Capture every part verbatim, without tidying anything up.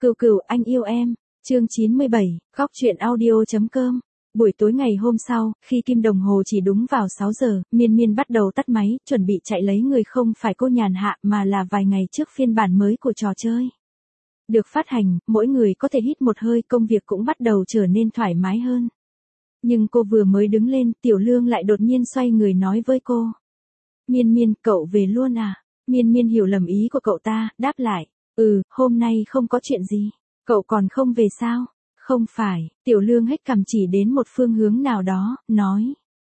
Cừu cừu anh yêu em, chương chín mươi bảy, góc truyện audio.com. Buổi tối ngày hôm sau, khi kim đồng hồ chỉ đúng vào sáu giờ, Miên Miên bắt đầu tắt máy, chuẩn bị chạy lấy người không phải cô nhàn hạ mà là vài ngày trước phiên bản mới của trò chơi. Được phát hành, mỗi người có thể hít một hơi, công việc cũng bắt đầu trở nên thoải mái hơn. Nhưng cô vừa mới đứng lên, Tiểu Lương lại đột nhiên xoay người nói với cô. Miên Miên, cậu về luôn à? Miên Miên hiểu lầm ý của cậu ta, đáp lại. Ừ, hôm nay không có chuyện gì. Cậu còn không về sao? Không phải, Tiểu Lương hết cằm chỉ đến một phương hướng nào đó, nói.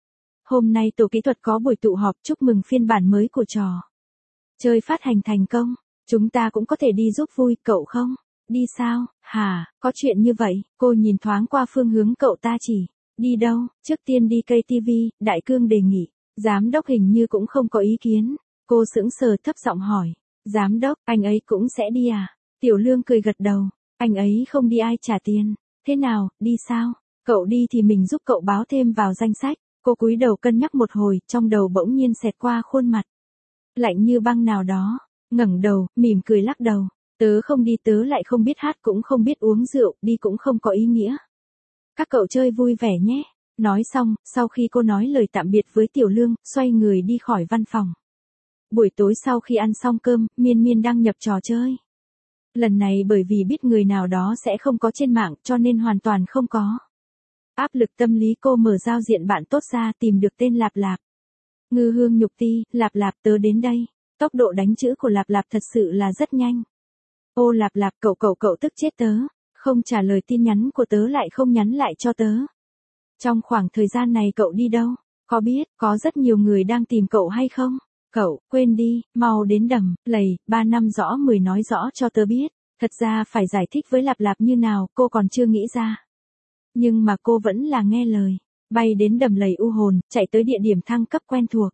Hôm nay tổ kỹ thuật có buổi tụ họp chúc mừng phiên bản mới của trò chơi phát hành thành công. Chúng ta cũng có thể đi giúp vui, cậu không? Đi sao? Hả, có chuyện như vậy? Cô nhìn thoáng qua phương hướng cậu ta chỉ. Đi đâu? Trước tiên đi ca tê vê, Đại Cương đề nghị. Giám đốc hình như cũng không có ý kiến. Cô sững sờ thấp giọng hỏi. Giám đốc, anh ấy cũng sẽ đi à? Tiểu Lương cười gật đầu. Anh ấy không đi ai trả tiền. Thế nào, đi sao? Cậu đi thì mình giúp cậu báo thêm vào danh sách. Cô cúi đầu cân nhắc một hồi, trong đầu bỗng nhiên xẹt qua khuôn mặt lạnh như băng nào đó. Ngẩng đầu, mỉm cười lắc đầu. Tớ không đi, tớ lại không biết hát cũng không biết uống rượu, đi cũng không có ý nghĩa. Các cậu chơi vui vẻ nhé. Nói xong, sau khi cô nói lời tạm biệt với Tiểu Lương, xoay người đi khỏi văn phòng. Buổi tối sau khi ăn xong cơm, Miên Miên đăng nhập trò chơi. Lần này bởi vì biết người nào đó sẽ không có trên mạng cho nên hoàn toàn không có áp lực tâm lý, cô mở giao diện bạn tốt ra tìm được tên Lạp Lạp. Ngư hương nhục ti, Lạp Lạp tớ đến đây. Tốc độ đánh chữ của Lạp Lạp thật sự là rất nhanh. Ô Lạp Lạp, cậu cậu cậu tức chết tớ. Không trả lời tin nhắn của tớ lại không nhắn lại cho tớ. Trong khoảng thời gian này cậu đi đâu? Có biết, có rất nhiều người đang tìm cậu hay không? Cậu, quên đi, mau đến đầm, lầy, ba năm rõ mười nói rõ cho tớ biết. Thật ra phải giải thích với Lạp Lạp như nào, cô còn chưa nghĩ ra. Nhưng mà cô vẫn là nghe lời. Bay đến đầm lầy u hồn, chạy tới địa điểm thăng cấp quen thuộc.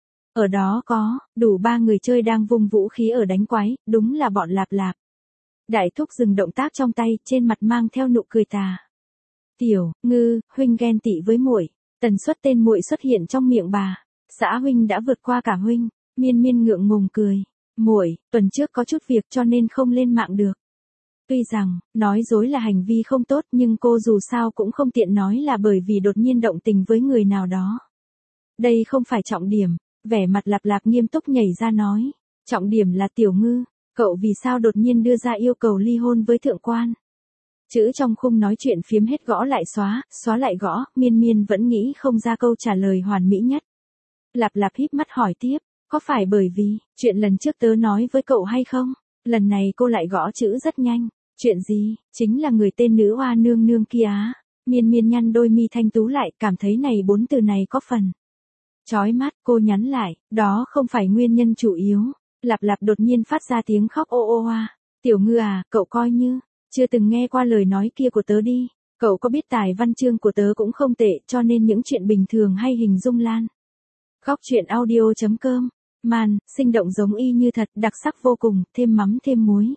Ở đó có, đủ ba người chơi đang vung vũ khí ở đánh quái, đúng là bọn Lạp Lạp. Đại thúc dừng động tác trong tay, trên mặt mang theo nụ cười tà. Tiểu, Ngư, huynh ghen tị với muội. Tần suất tên muội xuất hiện trong miệng bà. Xã huynh đã vượt qua cả huynh. Miên Miên ngượng ngùng cười. Muội, tuần trước có chút việc cho nên không lên mạng được. Tuy rằng, nói dối là hành vi không tốt nhưng cô dù sao cũng không tiện nói là bởi vì đột nhiên động tình với người nào đó. Đây không phải trọng điểm. Vẻ mặt Lạp Lạp nghiêm túc nhảy ra nói. Trọng điểm là Tiểu Ngư. Cậu vì sao đột nhiên đưa ra yêu cầu ly hôn với thượng quan? Chữ trong khung nói chuyện phiếm hết gõ lại xóa, xóa lại gõ, Miên Miên vẫn nghĩ không ra câu trả lời hoàn mỹ nhất. Lạp Lạp híp mắt hỏi tiếp, có phải bởi vì, chuyện lần trước tớ nói với cậu hay không? Lần này cô lại gõ chữ rất nhanh. Chuyện gì? Chính là người tên nữ oa nương nương kia á. Miên Miên nhăn đôi mi thanh tú lại, cảm thấy này bốn từ này có phần chói mắt, cô nhắn lại, đó không phải nguyên nhân chủ yếu. Lạp Lạp đột nhiên phát ra tiếng khóc ô ô oa. Tiểu Ngư à, cậu coi như chưa từng nghe qua lời nói kia của tớ đi. Cậu có biết tài văn chương của tớ cũng không tệ, cho nên những chuyện bình thường hay hình dung lan. Góc truyện audio.com. Màn, sinh động giống y như thật, đặc sắc vô cùng, thêm mắm thêm muối.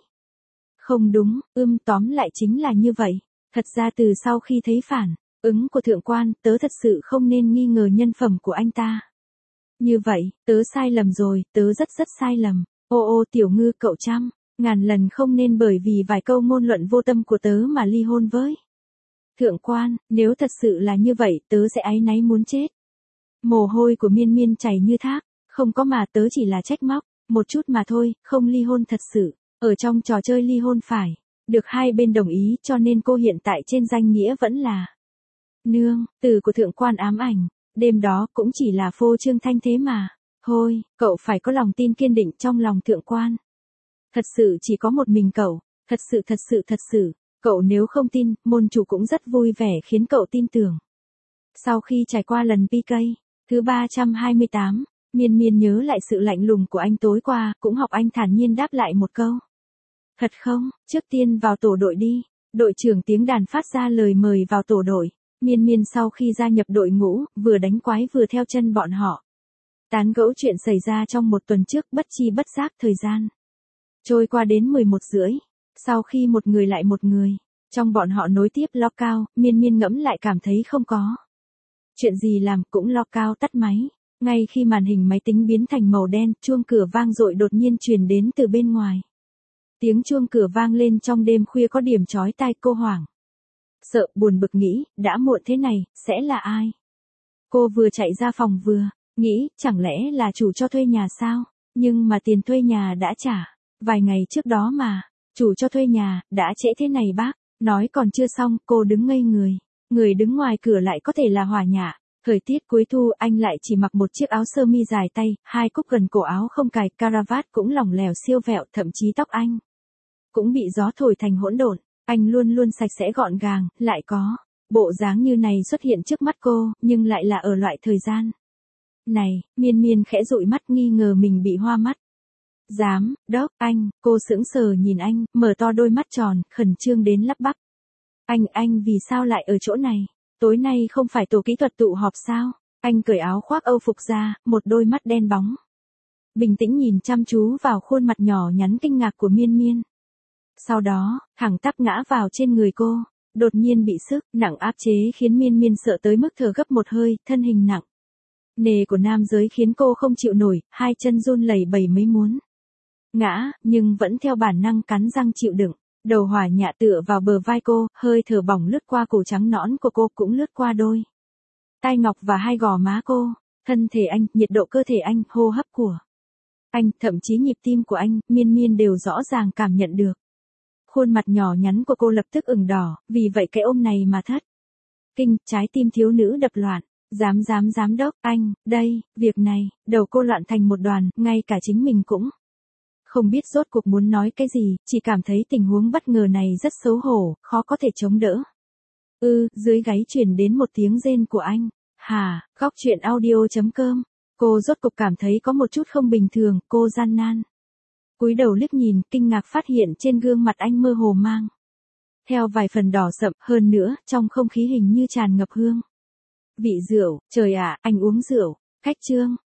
Không đúng, ưm tóm lại chính là như vậy. Thật ra từ sau khi thấy phản ứng của thượng quan, tớ thật sự không nên nghi ngờ nhân phẩm của anh ta. Như vậy, tớ sai lầm rồi, tớ rất rất sai lầm. Ô ô Tiểu Ngư, cậu trăm ngàn lần không nên bởi vì vài câu ngôn luận vô tâm của tớ mà ly hôn với thượng quan, nếu thật sự là như vậy, tớ sẽ áy náy muốn chết. Mồ hôi của Miên Miên chảy như thác, không có mà tớ chỉ là trách móc, một chút mà thôi, không ly hôn thật sự. Ở trong trò chơi ly hôn phải được hai bên đồng ý cho nên cô hiện tại trên danh nghĩa vẫn là nương, từ của thượng quan ám ảnh, đêm đó cũng chỉ là phô trương thanh thế mà. Thôi, cậu phải có lòng tin kiên định trong lòng thượng quan. Thật sự chỉ có một mình cậu, thật sự thật sự thật sự, cậu nếu không tin, môn chủ cũng rất vui vẻ khiến cậu tin tưởng. Sau khi trải qua lần pê ca thứ ba trăm hai mươi tám, Miên Miên nhớ lại sự lạnh lùng của anh tối qua, cũng học anh thản nhiên đáp lại một câu. Thật không, trước tiên vào tổ đội đi. Đội trưởng tiếng đàn phát ra lời mời vào tổ đội. Miên Miên sau khi gia nhập đội ngũ, vừa đánh quái vừa theo chân bọn họ. Tán gẫu chuyện xảy ra trong một tuần trước, bất chi bất giác thời gian trôi qua đến mười một rưỡi. Sau khi một người lại một người, trong bọn họ nối tiếp lockout, Miên Miên ngẫm lại cảm thấy không có chuyện gì làm, cũng lockout tắt máy. Ngay khi màn hình máy tính biến thành màu đen, chuông cửa vang dội đột nhiên truyền đến từ bên ngoài. Tiếng chuông cửa vang lên trong đêm khuya có điểm chói tai, cô hoảng. Sợ, buồn bực nghĩ, đã muộn thế này, sẽ là ai? Cô vừa chạy ra phòng vừa, nghĩ, chẳng lẽ là chủ cho thuê nhà sao? Nhưng mà tiền thuê nhà đã trả, vài ngày trước đó mà, chủ cho thuê nhà, đã trễ thế này bác. Nói còn chưa xong, cô đứng ngây người. Người đứng ngoài cửa lại có thể là Hòa Nhạ. Thời tiết cuối thu, anh lại chỉ mặc một chiếc áo sơ mi dài tay, hai cúc gần cổ áo không cài, caravat cũng lỏng lẻo siêu vẹo, thậm chí tóc anh cũng bị gió thổi thành hỗn độn. Anh luôn luôn sạch sẽ gọn gàng, lại có bộ dáng như này xuất hiện trước mắt cô, nhưng lại là ở loại thời gian này. Miên Miên khẽ dụi mắt, nghi ngờ mình bị hoa mắt. Dám, đốc, anh, cô sững sờ nhìn anh, mở to đôi mắt tròn, khẩn trương đến lắp bắp. Anh, anh vì sao lại ở chỗ này? Tối nay không phải tổ kỹ thuật tụ họp sao? Anh cởi áo khoác Âu phục ra, một đôi mắt đen bóng. Bình tĩnh nhìn chăm chú vào khuôn mặt nhỏ nhắn kinh ngạc của Miên Miên. Sau đó, thẳng tắp ngã vào trên người cô, đột nhiên bị sức nặng áp chế khiến Miên Miên sợ tới mức thở gấp một hơi, thân hình nặng nề của nam giới khiến cô không chịu nổi, hai chân run lẩy bẩy mấy muốn ngã, nhưng vẫn theo bản năng cắn răng chịu đựng. Đầu Hòa Nhạ tựa vào bờ vai cô, hơi thở bỏng lướt qua cổ trắng nõn của cô, cũng lướt qua đôi tai ngọc và hai gò má cô. Thân thể anh, nhiệt độ cơ thể anh, hô hấp của anh, thậm chí nhịp tim của anh, Miên Miên đều rõ ràng cảm nhận được. Khuôn mặt nhỏ nhắn của cô lập tức ửng đỏ, vì vậy cái ôm này mà thất kinh, trái tim thiếu nữ đập loạn. Dám dám giám đốc, anh, đây, việc này, đầu cô loạn thành một đoàn, ngay cả chính mình cũng không biết rốt cuộc muốn nói cái gì, chỉ cảm thấy tình huống bất ngờ này rất xấu hổ, khó có thể chống đỡ. Ư, ừ, dưới gáy truyền đến một tiếng rên của anh. Hà, góc truyện audio chấm com. Cô rốt cục cảm thấy có một chút không bình thường, cô gian nan cúi đầu liếc nhìn, kinh ngạc phát hiện trên gương mặt anh mơ hồ mang theo vài phần đỏ sậm, hơn nữa, trong không khí hình như tràn ngập hương vị rượu. Trời ạ, anh uống rượu. Khách trương,